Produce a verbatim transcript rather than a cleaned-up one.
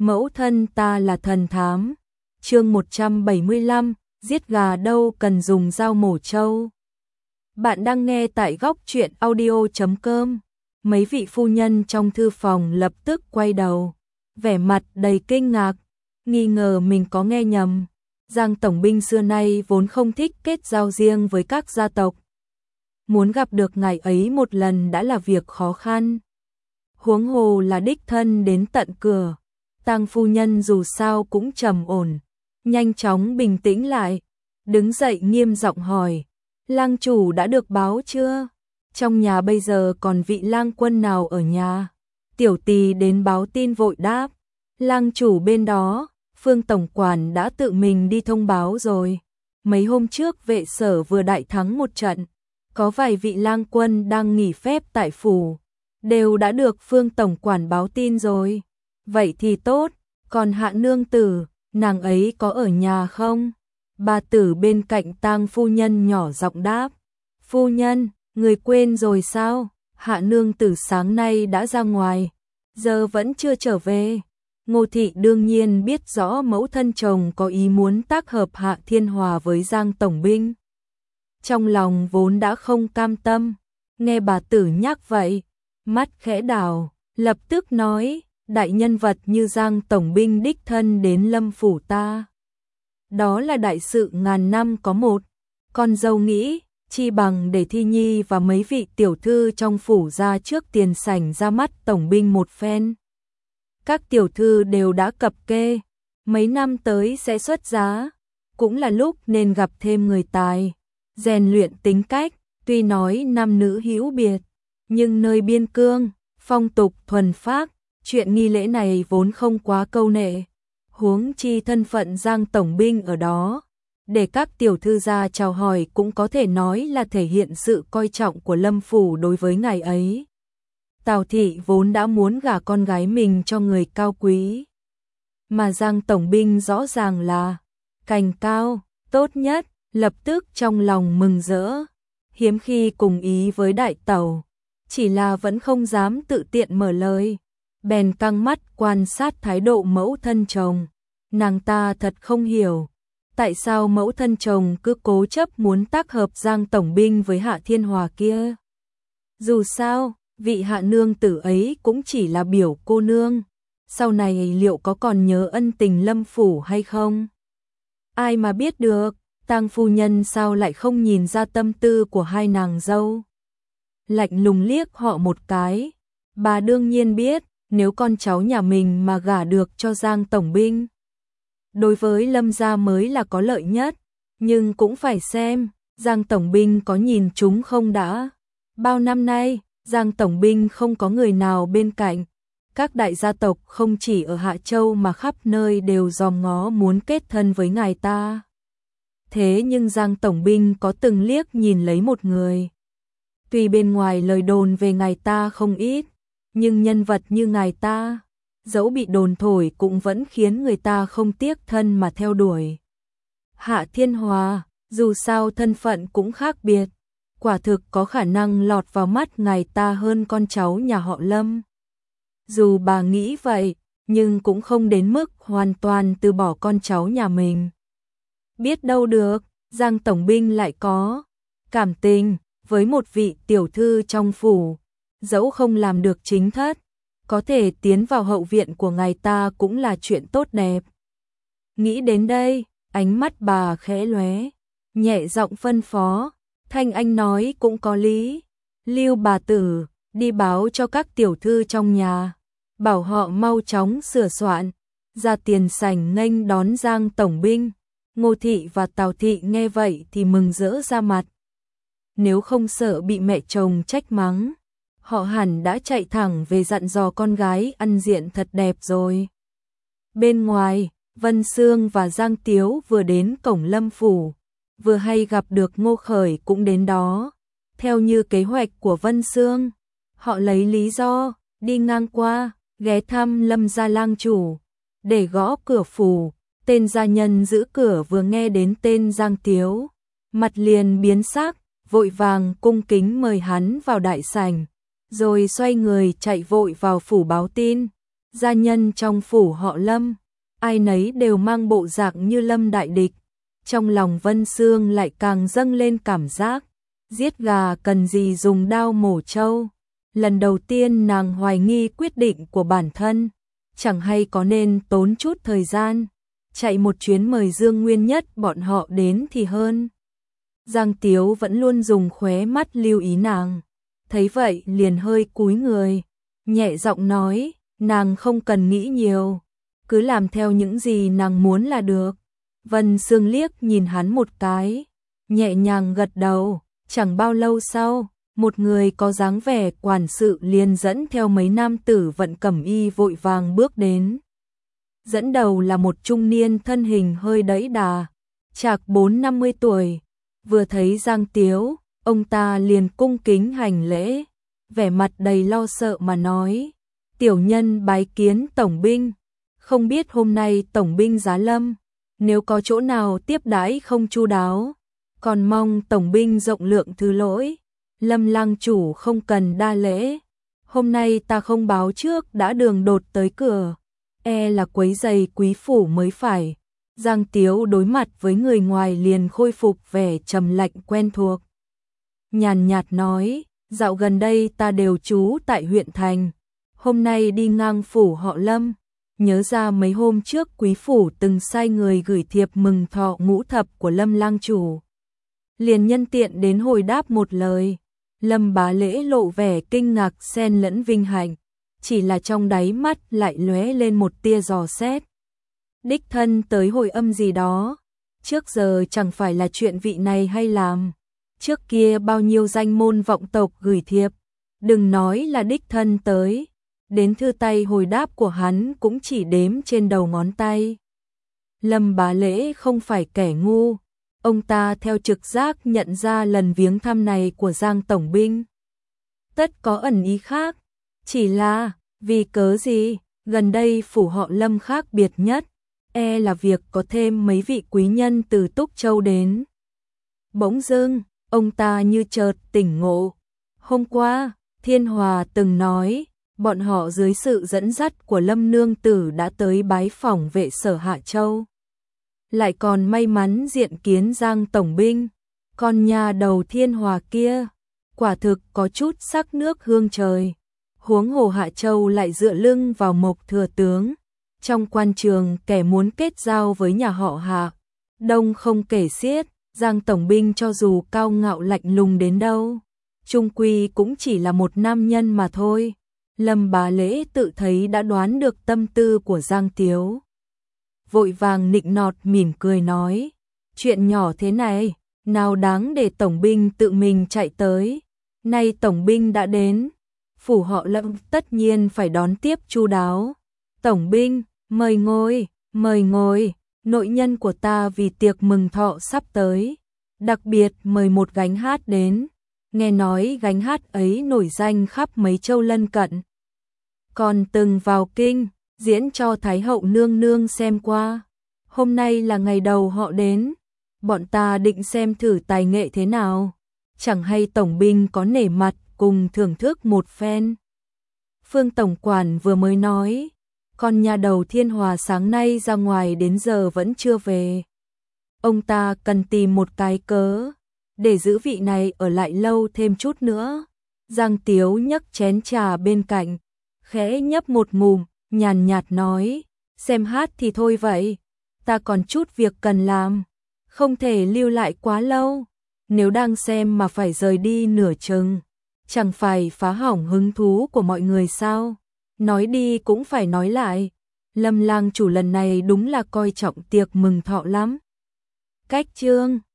Mẫu thân ta là thần thám. Chương một trăm bảy mươi lăm, giết gà đâu cần dùng dao mổ trâu. Bạn đang nghe tại góc truyện audio chấm com. Mấy vị phu nhân trong thư phòng lập tức quay đầu, vẻ mặt đầy kinh ngạc, nghi ngờ mình có nghe nhầm. Giang tổng binh xưa nay vốn không thích kết giao riêng với các gia tộc. Muốn gặp được ngài ấy một lần đã là việc khó khăn. Huống hồ là đích thân đến tận cửa. Tang phu nhân dù sao cũng trầm ổn, nhanh chóng bình tĩnh lại, đứng dậy nghiêm giọng hỏi, lang chủ đã được báo chưa? Trong nhà bây giờ còn vị lang quân nào ở nhà? Tiểu tỳ đến báo tin vội đáp, lang chủ bên đó, Phương tổng quản đã tự mình đi thông báo rồi. Mấy hôm trước vệ sở vừa đại thắng một trận, có vài vị lang quân đang nghỉ phép tại phủ, đều đã được Phương tổng quản báo tin rồi. Vậy thì tốt, còn Hạ nương tử, nàng ấy có ở nhà không? Bà tử bên cạnh Tang phu nhân nhỏ giọng đáp, phu nhân, người quên rồi sao? Hạ nương tử sáng nay đã ra ngoài, giờ vẫn chưa trở về. Ngô thị đương nhiên biết rõ mẫu thân chồng có ý muốn tác hợp Hạ Thiên Hòa với Giang tổng binh. Trong lòng vốn đã không cam tâm, nghe bà tử nhắc vậy, mắt khẽ đảo, lập tức nói, đại nhân vật như Giang tổng binh đích thân đến Lâm phủ ta, đó là đại sự ngàn năm có một. Con dâu nghĩ, chi bằng để Thi Nhi và mấy vị tiểu thư trong phủ ra trước tiền sảnh ra mắt tổng binh một phen. Các tiểu thư đều đã cập kê, mấy năm tới sẽ xuất giá, cũng là lúc nên gặp thêm người tài, rèn luyện tính cách. Tuy nói nam nữ hữu biệt, nhưng nơi biên cương, phong tục thuần phác, chuyện nghi lễ này vốn không quá câu nệ. Huống chi thân phận Giang tổng binh ở đó, để các tiểu thư ra chào hỏi cũng có thể nói là thể hiện sự coi trọng của Lâm phủ đối với ngài ấy. Tào thị vốn đã muốn gả con gái mình cho người cao quý, mà Giang tổng binh rõ ràng là cành cao, tốt nhất, lập tức trong lòng mừng rỡ, hiếm khi cùng ý với đại tẩu, chỉ là vẫn không dám tự tiện mở lời, bèn căng mắt quan sát thái độ mẫu thân chồng. Nàng ta thật không hiểu, tại sao mẫu thân chồng cứ cố chấp muốn tác hợp Giang tổng binh với Hạ Thiên Hòa kia. Dù sao, vị Hạ nương tử ấy cũng chỉ là biểu cô nương, sau này liệu có còn nhớ ân tình Lâm phủ hay không? Ai mà biết được, Tang phu nhân sao lại không nhìn ra tâm tư của hai nàng dâu. Lạnh lùng liếc họ một cái, bà đương nhiên biết, nếu con cháu nhà mình mà gả được cho Giang tổng binh, đối với Lâm gia mới là có lợi nhất, nhưng cũng phải xem Giang tổng binh có nhìn chúng không đã. Bao năm nay, Giang tổng binh không có người nào bên cạnh, các đại gia tộc không chỉ ở Hạ Châu mà khắp nơi đều dòm ngó muốn kết thân với ngài ta. Thế nhưng Giang tổng binh có từng liếc nhìn lấy một người. Tuy bên ngoài lời đồn về ngài ta không ít, nhưng nhân vật như ngài ta, dẫu bị đồn thổi cũng vẫn khiến người ta không tiếc thân mà theo đuổi. Hạ Thiên Hòa, dù sao thân phận cũng khác biệt, quả thực có khả năng lọt vào mắt ngài ta hơn con cháu nhà họ Lâm. Dù bà nghĩ vậy, nhưng cũng không đến mức hoàn toàn từ bỏ con cháu nhà mình. Biết đâu được, Giang tổng binh lại có cảm tình với một vị tiểu thư trong phủ, dẫu không làm được chính thất, có thể tiến vào hậu viện của ngài ta cũng là chuyện tốt đẹp. Nghĩ đến đây, ánh mắt bà khẽ lóe, nhẹ giọng phân phó, Thanh Anh nói cũng có lý, Lưu bà tử, đi báo cho các tiểu thư trong nhà, bảo họ mau chóng sửa soạn, ra tiền sảnh nghênh đón Giang tổng binh. Ngô thị và Tào thị nghe vậy thì mừng rỡ ra mặt. Nếu không sợ bị mẹ chồng trách mắng, họ hẳn đã chạy thẳng về dặn dò con gái ăn diện thật đẹp rồi. Bên ngoài, Vân Sương và Giang Tiếu vừa đến cổng Lâm phủ, vừa hay gặp được Ngô Khởi cũng đến đó. Theo như kế hoạch của Vân Sương, họ lấy lý do đi ngang qua, ghé thăm Lâm gia lang chủ, để gõ cửa phủ. Tên gia nhân giữ cửa vừa nghe đến tên Giang Tiếu, mặt liền biến sắc, vội vàng cung kính mời hắn vào đại sảnh, rồi xoay người chạy vội vào phủ báo tin. gia nhân trong phủ họ Lâm, ai nấy đều mang bộ dạng như Lâm đại địch. Trong lòng Vân Sương lại càng dâng lên cảm giác, giết gà cần gì dùng đao mổ trâu. Lần đầu tiên nàng hoài nghi quyết định của bản thân, chẳng hay có nên tốn chút thời gian, chạy một chuyến mời Dương Nguyên Nhất bọn họ đến thì hơn. Giang Tiếu vẫn luôn dùng khóe mắt lưu ý nàng, thấy vậy liền hơi cúi người, nhẹ giọng nói, nàng không cần nghĩ nhiều, cứ làm theo những gì nàng muốn là được. Vân Sương liếc nhìn hắn một cái, nhẹ nhàng gật đầu. Chẳng bao lâu sau, một người có dáng vẻ quản sự liền dẫn theo mấy nam tử vận cẩm y vội vàng bước đến. Dẫn đầu là một trung niên thân hình hơi đẫy đà, chạc bốn năm mươi tuổi. Vừa thấy Giang Tiếu, ông ta liền cung kính hành lễ, vẻ mặt đầy lo sợ mà nói, tiểu nhân bái kiến tổng binh, không biết hôm nay tổng binh giá lâm, nếu có chỗ nào tiếp đãi không chu đáo, còn mong tổng binh rộng lượng thứ lỗi. Lâm lang chủ không cần đa lễ, hôm nay ta không báo trước đã đường đột tới cửa, e là quấy giày quý phủ mới phải. Giang Tiếu đối mặt với người ngoài liền khôi phục vẻ trầm lạnh quen thuộc. Nhàn nhạt nói, dạo gần đây ta đều trú tại huyện thành, hôm nay đi ngang phủ họ Lâm, nhớ ra mấy hôm trước quý phủ từng sai người gửi thiệp mừng thọ ngũ thập của Lâm lang chủ. Liền nhân tiện đến hồi đáp một lời. Lâm Bá Lễ lộ vẻ kinh ngạc xen lẫn vinh hạnh, chỉ là trong đáy mắt lại lóe lên một tia dò xét. Đích thân tới hồi âm gì đó, trước giờ chẳng phải là chuyện vị này hay làm. Trước kia bao nhiêu danh môn vọng tộc gửi thiệp, đừng nói là đích thân tới, đến thư tay hồi đáp của hắn cũng chỉ đếm trên đầu ngón tay. Lâm Bá Lễ không phải kẻ ngu. Ông ta theo trực giác nhận ra lần viếng thăm này của Giang tổng binh tất có ẩn ý khác, chỉ là vì cớ gì, gần đây phủ họ Lâm khác biệt nhất, e là việc có thêm mấy vị quý nhân từ Túc Châu đến. Bỗng dưng, ông ta như chợt tỉnh ngộ, hôm qua, Thiên Hòa từng nói, bọn họ dưới sự dẫn dắt của Lâm nương tử đã tới bái phỏng vệ sở Hạ Châu. Lại còn may mắn diện kiến Giang tổng binh, con nhà đầu Thiên Hòa kia, quả thực có chút sắc nước hương trời. Huống hồ Hạ Châu lại dựa lưng vào Mộc thừa tướng, trong quan trường kẻ muốn kết giao với nhà họ Hạ, đông không kể xiết. Giang tổng binh cho dù cao ngạo lạnh lùng đến đâu, chung quy cũng chỉ là một nam nhân mà thôi. Lâm Bá Lễ tự thấy đã đoán được tâm tư của Giang Tiếu, vội vàng nịnh nọt mỉm cười nói, chuyện nhỏ thế này, nào đáng để tổng binh tự mình chạy tới. Nay tổng binh đã đến, phủ họ Lâm tất nhiên phải đón tiếp chu đáo. Tổng binh, mời ngồi, mời ngồi, nội nhân của ta vì tiệc mừng thọ sắp tới, đặc biệt mời một gánh hát đến, nghe nói gánh hát ấy nổi danh khắp mấy châu lân cận, còn từng vào kinh diễn cho Thái hậu nương nương xem qua. Hôm nay là ngày đầu họ đến, bọn ta định xem thử tài nghệ thế nào, chẳng hay tổng binh có nể mặt cùng thưởng thức một phen. Phương tổng quản vừa mới nói, con nhà đầu Thiên Hòa sáng nay ra ngoài đến giờ vẫn chưa về. Ông ta cần tìm một cái cớ để giữ vị này ở lại lâu thêm chút nữa. Giang Tiếu nhấc chén trà bên cạnh, khẽ nhấp một ngụm, nhàn nhạt nói, xem hát thì thôi vậy, ta còn chút việc cần làm, không thể lưu lại quá lâu, nếu đang xem mà phải rời đi nửa chừng, chẳng phải phá hỏng hứng thú của mọi người sao? Nói đi cũng phải nói lại, Lâm lang chủ lần này đúng là coi trọng tiệc mừng thọ lắm. Cách chương